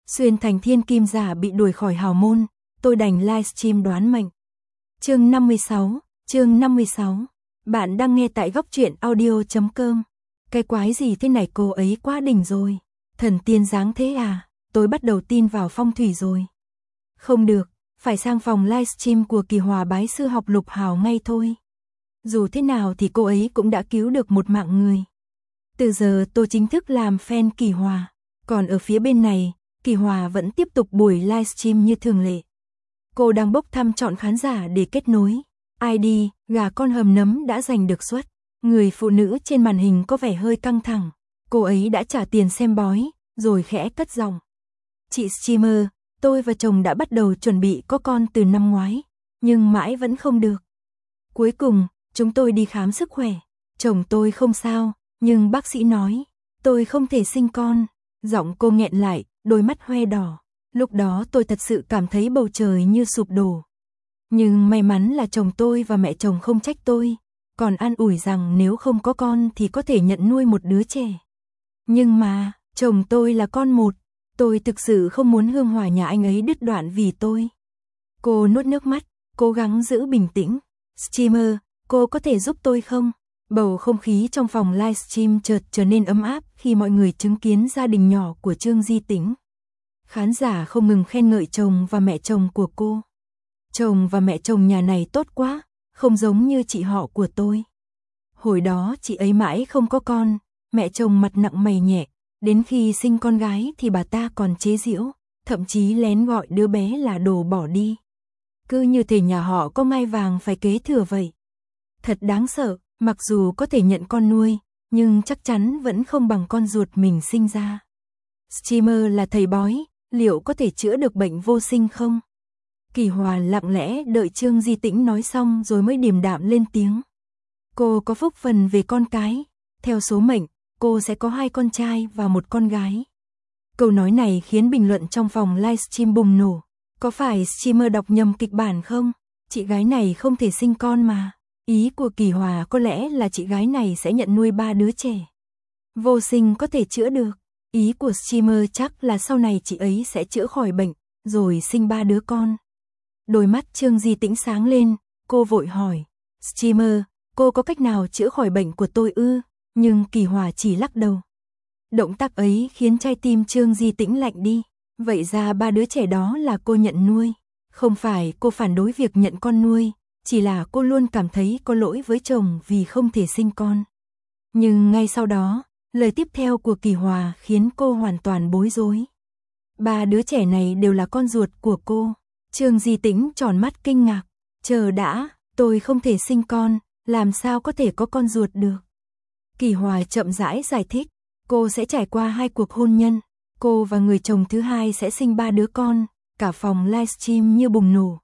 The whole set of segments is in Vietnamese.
Xuyên thành thiên kim giả bị đuổi khỏi hào môn, tôi đành livestream đoán mệnh. Chương 56. Bạn đang nghe tại góc truyện audio.com. Cái quái gì thế này, cô ấy quá đỉnh rồi. Thần tiên dáng thế à, tôi bắt đầu tin vào phong thủy rồi. Không được, phải sang phòng livestream của Kỳ Hòa bái sư học lục hào ngay thôi. Dù thế nào thì cô ấy cũng đã cứu được một mạng người. Từ giờ tôi chính thức làm fan Kỳ Hòa. Còn ở phía bên này, Kỳ Hòa vẫn tiếp tục buổi livestream như thường lệ. Cô đang bốc thăm chọn khán giả để kết nối. ID, gà con hầm nấm đã giành được suất. Người phụ nữ trên màn hình có vẻ hơi căng thẳng. Cô ấy đã trả tiền xem bói, rồi khẽ cất giọng. Chị streamer, tôi và chồng đã bắt đầu chuẩn bị có con từ năm ngoái, nhưng mãi vẫn không được. Cuối cùng, chúng tôi đi khám sức khỏe. Chồng tôi không sao, nhưng bác sĩ nói, tôi không thể sinh con. Giọng cô nghẹn lại, đôi mắt hoe đỏ. Lúc đó tôi thật sự cảm thấy bầu trời như sụp đổ. Nhưng may mắn là chồng tôi và mẹ chồng không trách tôi, còn an ủi rằng nếu không có con thì có thể nhận nuôi một đứa trẻ. Nhưng mà, chồng tôi là con một, tôi thực sự không muốn hương hỏa nhà anh ấy đứt đoạn vì tôi. Cô nuốt nước mắt, cố gắng giữ bình tĩnh. Streamer, cô có thể giúp tôi không? Bầu không khí trong phòng livestream chợt trở nên ấm áp khi mọi người chứng kiến gia đình nhỏ của Trương Di Tĩnh. Khán giả không ngừng khen ngợi chồng và mẹ chồng của cô. Chồng và mẹ chồng nhà này tốt quá, không giống như chị họ của tôi. Hồi đó chị ấy mãi không có con, mẹ chồng mặt nặng mày nhẹ, đến khi sinh con gái thì bà ta còn chế giễu, thậm chí lén gọi đứa bé là đồ bỏ đi. Cứ như thể nhà họ có ngai vàng phải kế thừa vậy. Thật đáng sợ, mặc dù có thể nhận con nuôi, nhưng chắc chắn vẫn không bằng con ruột mình sinh ra. Streamer là thầy bói, liệu có thể chữa được bệnh vô sinh không? Kỳ Hòa lặng lẽ đợi Trương Di Tĩnh nói xong rồi mới điềm đạm lên tiếng. Cô có phúc phần về con cái, theo số mệnh, cô sẽ có 2 con trai và 1 con gái. Câu nói này khiến bình luận trong phòng livestream bùng nổ. Có phải streamer đọc nhầm kịch bản không? Chị gái này không thể sinh con mà. Ý của Kỳ Hòa có lẽ là chị gái này sẽ nhận nuôi 3 đứa trẻ. Vô sinh có thể chữa được. Ý của streamer chắc là sau này chị ấy sẽ chữa khỏi bệnh, rồi sinh 3 đứa con. Đôi mắt Trương Di Tĩnh sáng lên, cô vội hỏi. Streamer, cô có cách nào chữa khỏi bệnh của tôi ư? Nhưng Kỳ Hòa chỉ lắc đầu. Động tác ấy khiến trái tim Trương Di Tĩnh lạnh đi. Vậy ra 3 đứa trẻ đó là cô nhận nuôi. Không phải cô phản đối việc nhận con nuôi, chỉ là cô luôn cảm thấy có lỗi với chồng vì không thể sinh con. Nhưng ngay sau đó, lời tiếp theo của Kỳ Hòa khiến cô hoàn toàn bối rối. 3 đứa trẻ này đều là con ruột của cô. Trương Di Tĩnh tròn mắt kinh ngạc. Chờ đã, tôi không thể sinh con, làm sao có thể có con ruột được? Kỳ Hòa chậm rãi giải thích, cô sẽ trải qua 2 cuộc hôn nhân. Cô và người chồng thứ hai sẽ sinh 3 đứa con, cả phòng livestream như bùng nổ.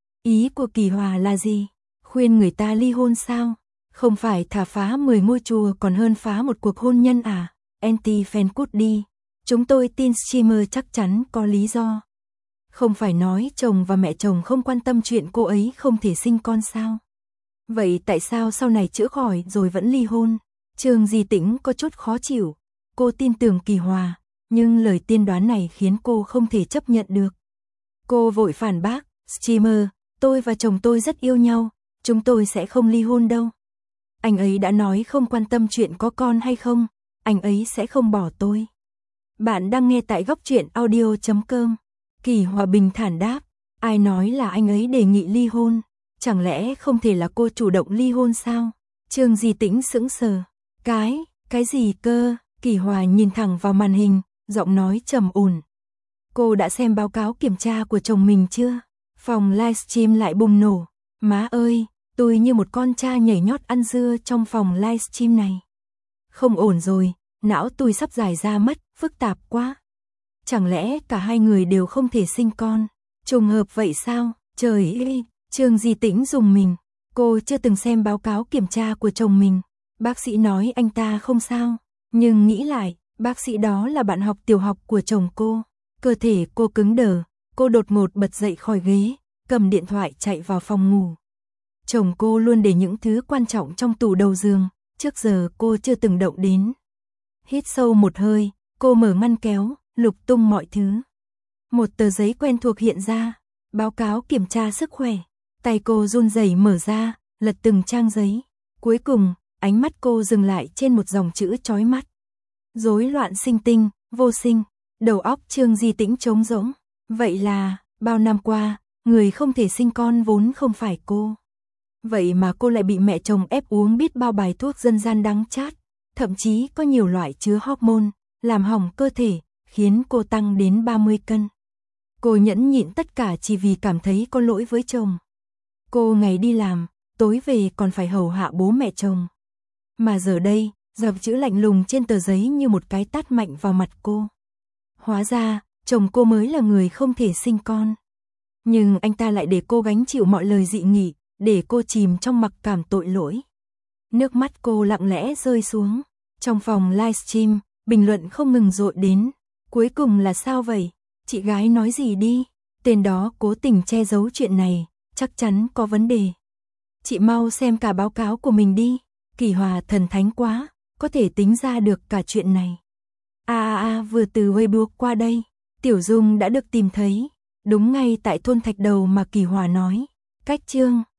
Ý của Kỳ Hòa là gì? Khuyên người ta ly hôn sao? Không phải thà phá 10 ngôi chùa còn hơn phá một cuộc hôn nhân à? Anti-fan cút đi. Chúng tôi tin streamer chắc chắn có lý do. Không phải nói chồng và mẹ chồng không quan tâm chuyện cô ấy không thể sinh con sao? Vậy tại sao sau này chữa khỏi rồi vẫn ly hôn? Trương Di Tĩnh có chút khó chịu. Cô tin tưởng Kỳ Hòa, nhưng lời tiên đoán này khiến cô không thể chấp nhận được. Cô vội phản bác, streamer, tôi và chồng tôi rất yêu nhau, chúng tôi sẽ không ly hôn đâu. Anh ấy đã nói không quan tâm chuyện có con hay không, anh ấy sẽ không bỏ tôi. Bạn đang nghe tại góc truyện audio.com. Kỳ Hòa bình thản đáp, ai nói là anh ấy đề nghị ly hôn, chẳng lẽ không thể là cô chủ động ly hôn sao? Trương Di Tĩnh sững sờ, cái gì cơ? Kỳ Hòa nhìn thẳng vào màn hình, giọng nói trầm ổn. Cô đã xem báo cáo kiểm tra của chồng mình chưa? Phòng livestream lại bùng nổ. Má ơi, tôi như một con cha nhảy nhót ăn dưa trong phòng livestream này. Không ổn rồi, não tôi sắp giải ra mất, phức tạp quá. Chẳng lẽ cả 2 người đều không thể sinh con? Trùng hợp vậy sao? Trời ơi, Trương Di Tĩnh rùng mình. Cô chưa từng xem báo cáo kiểm tra của chồng mình. Bác sĩ nói anh ta không sao. Nhưng nghĩ lại, bác sĩ đó là bạn học tiểu học của chồng cô. Cơ thể cô cứng đờ, cô đột ngột bật dậy khỏi ghế, cầm điện thoại chạy vào phòng ngủ. Chồng cô luôn để những thứ quan trọng trong tủ đầu giường, trước giờ cô chưa từng động đến. Hít sâu một hơi, cô mở ngăn kéo, lục tung mọi thứ. Một tờ giấy quen thuộc hiện ra, báo cáo kiểm tra sức khỏe. Tay cô run rẩy mở ra, lật từng trang giấy. Cuối cùng, ánh mắt cô dừng lại trên một dòng chữ chói mắt. Rối loạn sinh tinh, vô sinh, đầu óc Trương Di Tĩnh trống rỗng. Vậy là, bao năm qua, người không thể sinh con vốn không phải cô. Vậy mà cô lại bị mẹ chồng ép uống biết bao bài thuốc dân gian đắng chát, thậm chí có nhiều loại chứa hormone, làm hỏng cơ thể, khiến cô tăng đến 30 cân. Cô nhẫn nhịn tất cả chỉ vì cảm thấy có lỗi với chồng. Cô ngày đi làm, tối về còn phải hầu hạ bố mẹ chồng. Mà giờ đây, dòng chữ lạnh lùng trên tờ giấy như một cái tát mạnh vào mặt cô. Hóa ra, chồng cô mới là người không thể sinh con. Nhưng anh ta lại để cô gánh chịu mọi lời dị nghị, để cô chìm trong mặc cảm tội lỗi. Nước mắt cô lặng lẽ rơi xuống. Trong phòng livestream, bình luận không ngừng dội đến. Cuối cùng là sao vậy? Chị gái nói gì đi? Tên đó cố tình che giấu chuyện này, chắc chắn có vấn đề. Chị mau xem cả báo cáo của mình đi. Kỳ Hòa thần thánh quá, có thể tính ra được cả chuyện này. Vừa từ Weibo qua đây, Tiểu Dung đã được tìm thấy. Đúng ngay tại thôn Thạch Đầu mà Kỳ Hòa nói. Cách Trương